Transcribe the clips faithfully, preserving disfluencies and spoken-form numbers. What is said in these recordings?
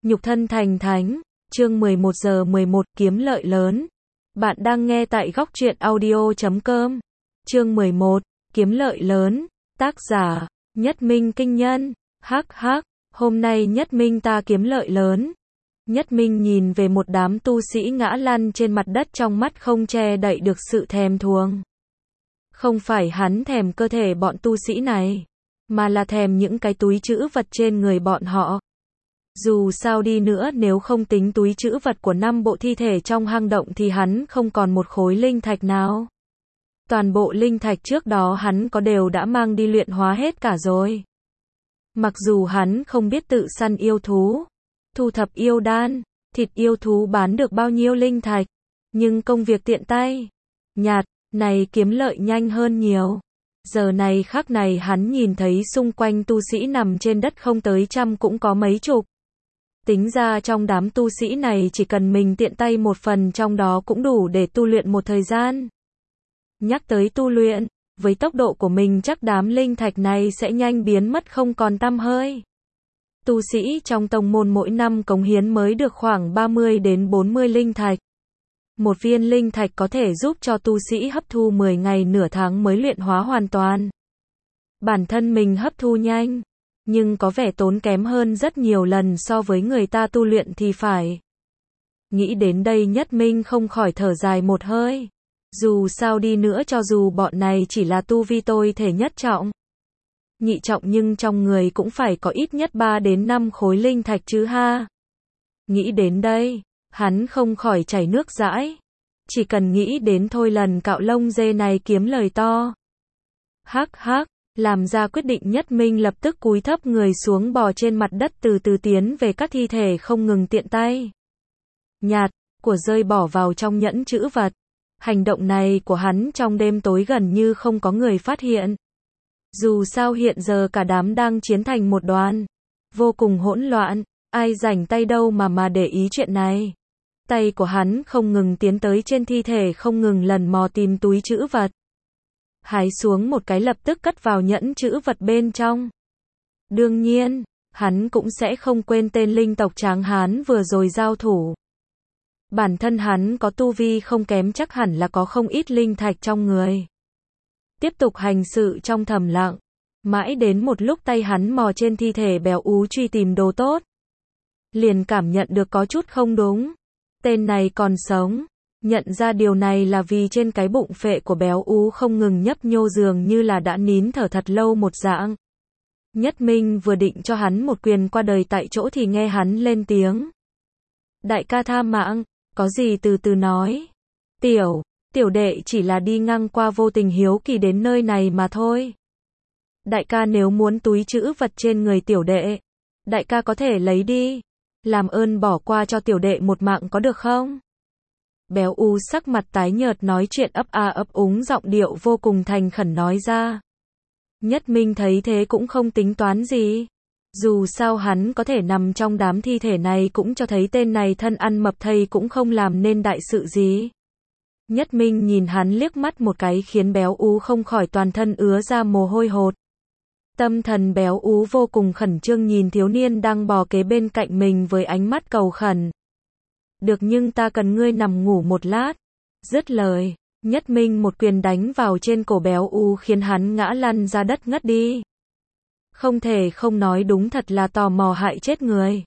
Nhục thân thành thánh, chương mười một giờ mười một kiếm lợi lớn. Bạn đang nghe tại góc truyện audio chấm com. Chương mười một, kiếm lợi lớn, tác giả, Nhất Minh Kinh Nhân, hắc hắc, hôm nay Nhất Minh ta kiếm lợi lớn. Nhất Minh nhìn về một đám tu sĩ ngã lăn trên mặt đất, trong mắt không che đậy được sự thèm thuồng. Không phải hắn thèm cơ thể bọn tu sĩ này, mà là thèm những cái túi trữ vật trên người bọn họ. Dù sao đi nữa, nếu không tính túi trữ vật của năm bộ thi thể trong hang động thì hắn không còn một khối linh thạch nào. Toàn bộ linh thạch trước đó hắn có đều đã mang đi luyện hóa hết cả rồi. Mặc dù hắn không biết tự săn yêu thú, thu thập yêu đan, thịt yêu thú bán được bao nhiêu linh thạch, nhưng công việc tiện tay, nhạt, này kiếm lợi nhanh hơn nhiều. Giờ này khắc này hắn nhìn thấy xung quanh tu sĩ nằm trên đất không tới trăm cũng có mấy chục. Tính ra trong đám tu sĩ này chỉ cần mình tiện tay một phần trong đó cũng đủ để tu luyện một thời gian. Nhắc tới tu luyện, với tốc độ của mình chắc đám linh thạch này sẽ nhanh biến mất không còn tăm hơi. Tu sĩ trong tông môn mỗi năm cống hiến mới được khoảng ba mươi đến bốn mươi linh thạch. Một viên linh thạch có thể giúp cho tu sĩ hấp thu mười ngày nửa tháng mới luyện hóa hoàn toàn. Bản thân mình hấp thu nhanh, nhưng có vẻ tốn kém hơn rất nhiều lần so với người ta tu luyện thì phải. Nghĩ đến đây Nhất Minh không khỏi thở dài một hơi. Dù sao đi nữa, cho dù bọn này chỉ là tu vi tôi thể nhất trọng, nhị trọng, nhưng trong người cũng phải có ít nhất ba đến năm khối linh thạch chứ ha. Nghĩ đến đây, hắn không khỏi chảy nước dãi. Chỉ cần nghĩ đến thôi lần cạo lông dê này kiếm lời to. Hắc hắc, làm ra quyết định Nhất Minh lập tức cúi thấp người xuống, bò trên mặt đất từ từ tiến về các thi thể không ngừng tiện tay nhạt của rơi bỏ vào trong nhẫn trữ vật. Hành động này của hắn trong đêm tối gần như không có người phát hiện. Dù sao hiện giờ cả đám đang chiến thành một đoàn, vô cùng hỗn loạn, ai rảnh tay đâu mà mà để ý chuyện này. Tay của hắn không ngừng tiến tới trên thi thể, không ngừng lần mò tìm túi trữ vật. Hái xuống một cái lập tức cất vào nhẫn trữ vật bên trong. Đương nhiên, hắn cũng sẽ không quên tên linh tộc tráng hán vừa rồi giao thủ. Bản thân hắn có tu vi không kém, chắc hẳn là có không ít linh thạch trong người. Tiếp tục hành sự trong thầm lặng, mãi đến một lúc tay hắn mò trên thi thể béo ú truy tìm đồ tốt. Liền cảm nhận được có chút không đúng. Tên này còn sống. Nhận ra điều này là vì trên cái bụng phệ của béo ú không ngừng nhấp nhô, dường như là đã nín thở thật lâu một dạng. Nhất Minh vừa định cho hắn một quyền qua đời tại chỗ thì nghe hắn lên tiếng. Đại ca tha mạng, có gì từ từ nói. Tiểu, tiểu đệ chỉ là đi ngang qua vô tình hiếu kỳ đến nơi này mà thôi. Đại ca nếu muốn túi trữ vật trên người tiểu đệ, đại ca có thể lấy đi. Làm ơn bỏ qua cho tiểu đệ một mạng có được không? Béo u sắc mặt tái nhợt nói chuyện ấp a ấp úng, giọng điệu vô cùng thành khẩn nói ra. Nhất Minh thấy thế cũng không tính toán gì. Dù sao hắn có thể nằm trong đám thi thể này cũng cho thấy tên này thân ăn mập thây cũng không làm nên đại sự gì. Nhất Minh nhìn hắn liếc mắt một cái khiến béo ú không khỏi toàn thân ứa ra mồ hôi hột. Tâm thần béo ú vô cùng khẩn trương nhìn thiếu niên đang bò kế bên cạnh mình với ánh mắt cầu khẩn. Được, nhưng ta cần ngươi nằm ngủ một lát. Dứt lời, Nhất Minh một quyền đánh vào trên cổ béo ú khiến hắn ngã lăn ra đất ngất đi. Không thể không nói, đúng thật là tò mò hại chết người.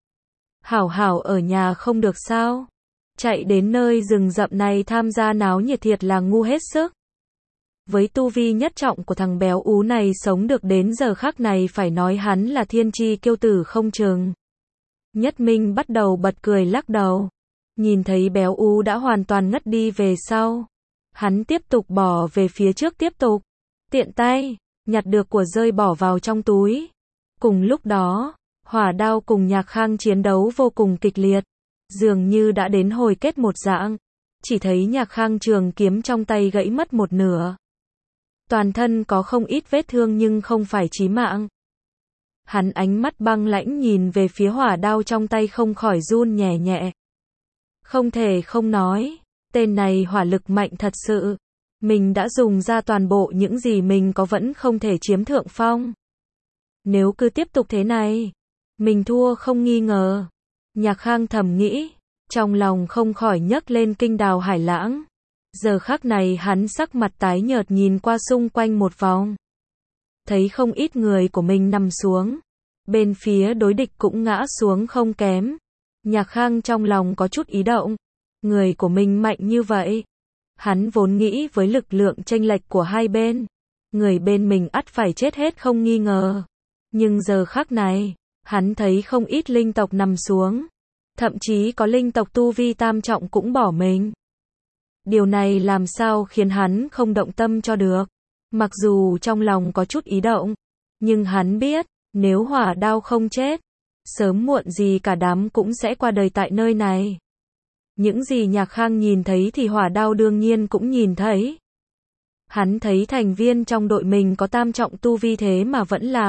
Hảo hảo ở nhà không được sao? Chạy đến nơi rừng rậm này tham gia náo nhiệt thiệt là ngu hết sức. Với tu vi nhất trọng của thằng béo ú này sống được đến giờ khắc này phải nói hắn là thiên chi kiêu tử không chừng. Nhất Minh bắt đầu bật cười lắc đầu. Nhìn thấy béo ú đã hoàn toàn ngất đi về sau, hắn tiếp tục bỏ về phía trước, tiếp tục tiện tay nhặt được của rơi bỏ vào trong túi. Cùng lúc đó, Hỏa Đao cùng Nhạc Khang chiến đấu vô cùng kịch liệt, dường như đã đến hồi kết một dạng. Chỉ thấy Nhạc Khang trường kiếm trong tay gãy mất một nửa. Toàn thân có không ít vết thương nhưng không phải chí mạng. Hắn ánh mắt băng lãnh nhìn về phía hỏa đao trong tay, không khỏi run nhẹ nhẹ. Không thể không nói, tên này hỏa lực mạnh thật sự. Mình đã dùng ra toàn bộ những gì mình có vẫn không thể chiếm thượng phong. Nếu cứ tiếp tục thế này, mình thua không nghi ngờ. Nhạc Khang thầm nghĩ, trong lòng không khỏi nhấc lên kinh đào hải lãng. Giờ khắc này hắn sắc mặt tái nhợt nhìn qua xung quanh một vòng. Thấy không ít người của mình nằm xuống. Bên phía đối địch cũng ngã xuống không kém. Nhạc Khang trong lòng có chút ý động. Người của mình mạnh như vậy. Hắn vốn nghĩ với lực lượng chênh lệch của hai bên. Người bên mình ắt phải chết hết không nghi ngờ. Nhưng giờ khắc này, hắn thấy không ít linh tộc nằm xuống. Thậm chí có linh tộc tu vi tam trọng cũng bỏ mình. Điều này làm sao khiến hắn không động tâm cho được. Mặc dù trong lòng có chút ý động. Nhưng hắn biết, nếu Hỏa Đao không chết, sớm muộn gì cả đám cũng sẽ qua đời tại nơi này. Những gì Nhạc Khang nhìn thấy thì Hỏa Đao đương nhiên cũng nhìn thấy. Hắn thấy thành viên trong đội mình có tam trọng tu vi thế mà vẫn lạc.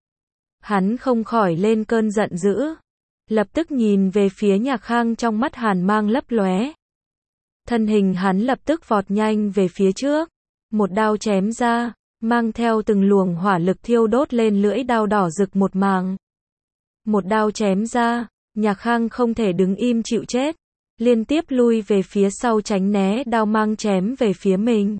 Hắn không khỏi lên cơn giận dữ. Lập tức nhìn về phía Nhạc Khang trong mắt hàn mang lấp lóe. Thân hình hắn lập tức vọt nhanh về phía trước. Một đao chém ra, mang theo từng luồng hỏa lực thiêu đốt lên lưỡi đao đỏ rực một màng. Một đao chém ra, Nhạc Khang không thể đứng im chịu chết. Liên tiếp lui về phía sau tránh né đao mang chém về phía mình.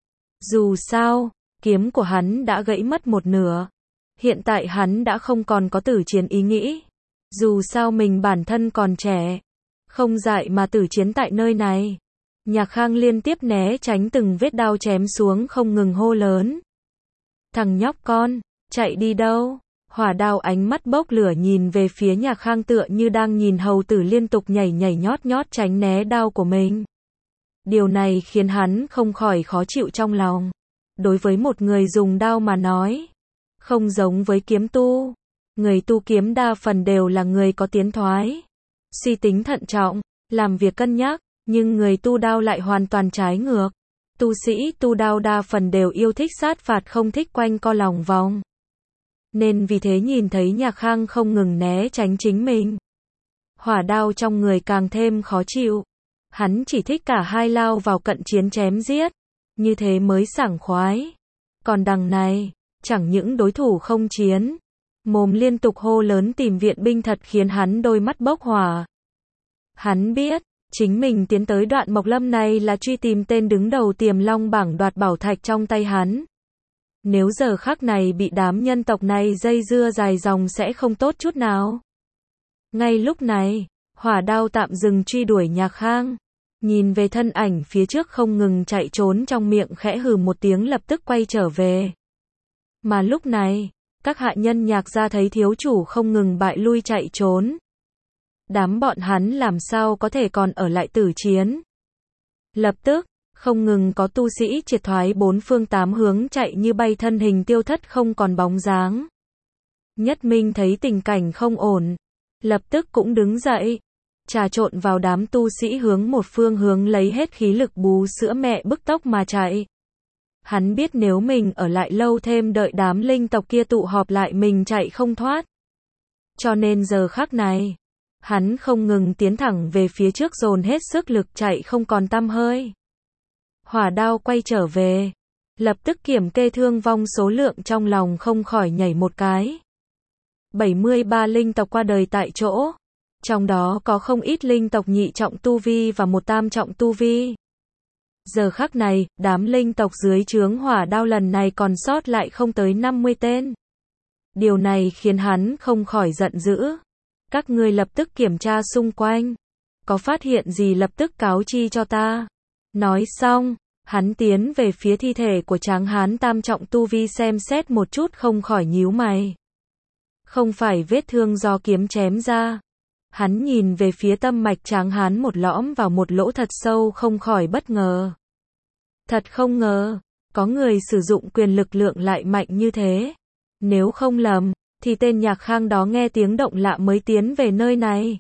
Dù sao, kiếm của hắn đã gãy mất một nửa. Hiện tại hắn đã không còn có tử chiến ý nghĩ. Dù sao mình bản thân còn trẻ. Không dại mà tử chiến tại nơi này. Nhạc Khang liên tiếp né tránh từng vết đao chém xuống không ngừng hô lớn. Thằng nhóc con, chạy đi đâu? Hỏa Đao ánh mắt bốc lửa nhìn về phía Nhạc Khang tựa như đang nhìn hầu tử liên tục nhảy nhảy nhót nhót tránh né đao của mình. Điều này khiến hắn không khỏi khó chịu trong lòng. Đối với một người dùng đao mà nói, không giống với kiếm tu. Người tu kiếm đa phần đều là người có tiến thoái, suy tính thận trọng, làm việc cân nhắc, nhưng người tu đao lại hoàn toàn trái ngược. Tu sĩ tu đao đa phần đều yêu thích sát phạt không thích quanh co lòng vòng. Nên vì thế nhìn thấy Nhạc Khang không ngừng né tránh chính mình. Hỏa Đao trong người càng thêm khó chịu. Hắn chỉ thích cả hai lao vào cận chiến chém giết. Như thế mới sảng khoái. Còn đằng này, chẳng những đối thủ không chiến. Mồm liên tục hô lớn tìm viện binh thật khiến hắn đôi mắt bốc hỏa. Hắn biết, chính mình tiến tới đoạn Mộc Lâm này là truy tìm tên đứng đầu Tiềm Long bảng đoạt bảo thạch trong tay hắn. Nếu giờ khắc này bị đám nhân tộc này dây dưa dài dòng sẽ không tốt chút nào. Ngay lúc này, Hỏa Đao tạm dừng truy đuổi Nhạc Khang. Nhìn về thân ảnh phía trước không ngừng chạy trốn trong miệng khẽ hừ một tiếng lập tức quay trở về. Mà lúc này, các hạ nhân Nhạc gia thấy thiếu chủ không ngừng bại lui chạy trốn. Đám bọn hắn làm sao có thể còn ở lại tử chiến. Lập tức, không ngừng có tu sĩ triệt thoái bốn phương tám hướng chạy như bay thân hình tiêu thất không còn bóng dáng. Nhất Minh thấy tình cảnh không ổn. Lập tức cũng đứng dậy. Trà trộn vào đám tu sĩ hướng một phương hướng lấy hết khí lực bú sữa mẹ bức tốc mà chạy. Hắn biết nếu mình ở lại lâu thêm đợi đám linh tộc kia tụ họp lại mình chạy không thoát. Cho nên giờ khắc này, hắn không ngừng tiến thẳng về phía trước dồn hết sức lực chạy không còn tăm hơi. Hỏa Đao quay trở về, lập tức kiểm kê thương vong số lượng trong lòng không khỏi nhảy một cái. bảy mươi ba linh tộc qua đời tại chỗ, trong đó có không ít linh tộc nhị trọng tu vi và một tam trọng tu vi. Giờ khắc này, đám linh tộc dưới trướng Hỏa Đao lần này còn sót lại không tới năm mươi tên. Điều này khiến hắn không khỏi giận dữ. Các ngươi lập tức kiểm tra xung quanh. Có phát hiện gì lập tức cáo chi cho ta. Nói xong, hắn tiến về phía thi thể của tráng hán tam trọng tu vi xem xét một chút không khỏi nhíu mày. Không phải vết thương do kiếm chém ra. Hắn nhìn về phía tâm mạch tráng hán một lõm vào một lỗ thật sâu không khỏi bất ngờ. Thật không ngờ, có người sử dụng quyền lực lượng lại mạnh như thế. Nếu không lầm, thì tên Nhạc Khang đó nghe tiếng động lạ mới tiến về nơi này.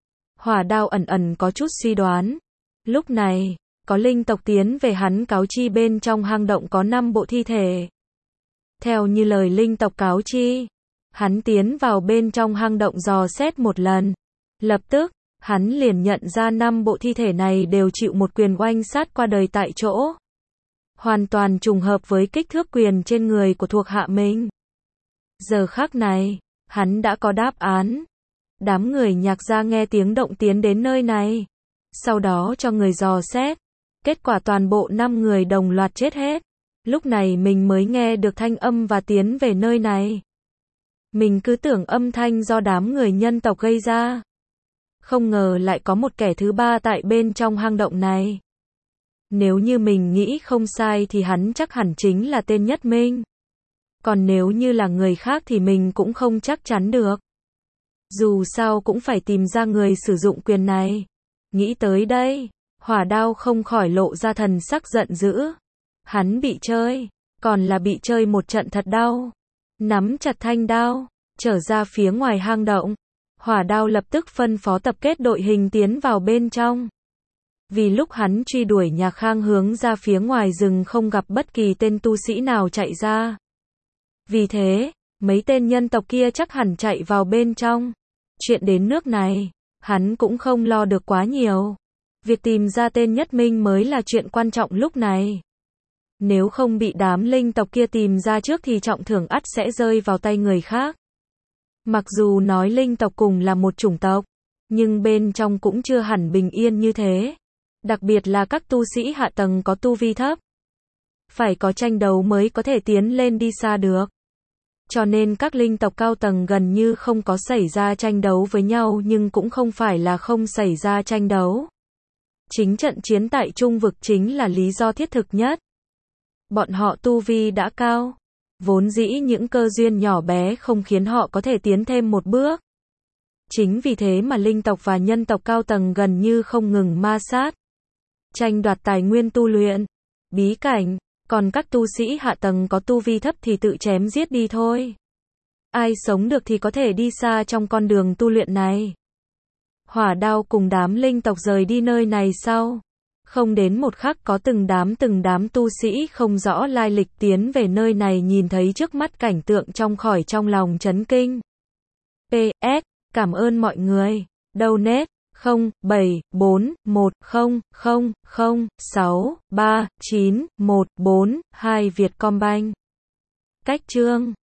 Hỏa Đao ẩn ẩn có chút suy đoán. Lúc này, có linh tộc tiến về hắn cáo chi bên trong hang động có năm bộ thi thể. Theo như lời linh tộc cáo chi, hắn tiến vào bên trong hang động dò xét một lần. Lập tức, hắn liền nhận ra năm bộ thi thể này đều chịu một quyền oanh sát qua đời tại chỗ. Hoàn toàn trùng hợp với kích thước quyền trên người của thuộc hạ mình. Giờ khắc này, hắn đã có đáp án. Đám người Nhạc gia nghe tiếng động tiến đến nơi này. Sau đó cho người dò xét. Kết quả toàn bộ năm người đồng loạt chết hết. Lúc này mình mới nghe được thanh âm và tiến về nơi này. Mình cứ tưởng âm thanh do đám người nhân tộc gây ra. Không ngờ lại có một kẻ thứ ba tại bên trong hang động này. Nếu như mình nghĩ không sai thì hắn chắc hẳn chính là tên Nhất Minh. Còn nếu như là người khác thì mình cũng không chắc chắn được. Dù sao cũng phải tìm ra người sử dụng quyền này. Nghĩ tới đây, Hỏa Đao không khỏi lộ ra thần sắc giận dữ. Hắn bị chơi, còn là bị chơi một trận thật đau. Nắm chặt thanh đao, trở ra phía ngoài hang động. Hỏa Đao lập tức phân phó tập kết đội hình tiến vào bên trong. Vì lúc hắn truy đuổi Nhạc Khang hướng ra phía ngoài rừng không gặp bất kỳ tên tu sĩ nào chạy ra. Vì thế, mấy tên nhân tộc kia chắc hẳn chạy vào bên trong. Chuyện đến nước này, hắn cũng không lo được quá nhiều. Việc tìm ra tên Nhất Minh mới là chuyện quan trọng lúc này. Nếu không bị đám linh tộc kia tìm ra trước thì trọng thưởng ắt sẽ rơi vào tay người khác. Mặc dù nói linh tộc cùng là một chủng tộc, nhưng bên trong cũng chưa hẳn bình yên như thế. Đặc biệt là các tu sĩ hạ tầng có tu vi thấp. Phải có tranh đấu mới có thể tiến lên đi xa được. Cho nên các linh tộc cao tầng gần như không có xảy ra tranh đấu với nhau, nhưng cũng không phải là không xảy ra tranh đấu. Chính trận chiến tại Trung vực chính là lý do thiết thực nhất. Bọn họ tu vi đã cao. Vốn dĩ những cơ duyên nhỏ bé không khiến họ có thể tiến thêm một bước. Chính vì thế mà linh tộc và nhân tộc cao tầng gần như không ngừng ma sát. Tranh đoạt tài nguyên tu luyện, bí cảnh, còn các tu sĩ hạ tầng có tu vi thấp thì tự chém giết đi thôi. Ai sống được thì có thể đi xa trong con đường tu luyện này. Hỏa Đao cùng đám linh tộc rời đi nơi này sau. Không đến một khắc có từng đám từng đám tu sĩ không rõ lai lịch tiến về nơi này, nhìn thấy trước mắt cảnh tượng trong khỏi trong lòng chấn kinh. pê ét Cảm ơn mọi người. Donate không bảy bốn một không không không sáu ba chín một bốn hai Vietcombank. Cách chương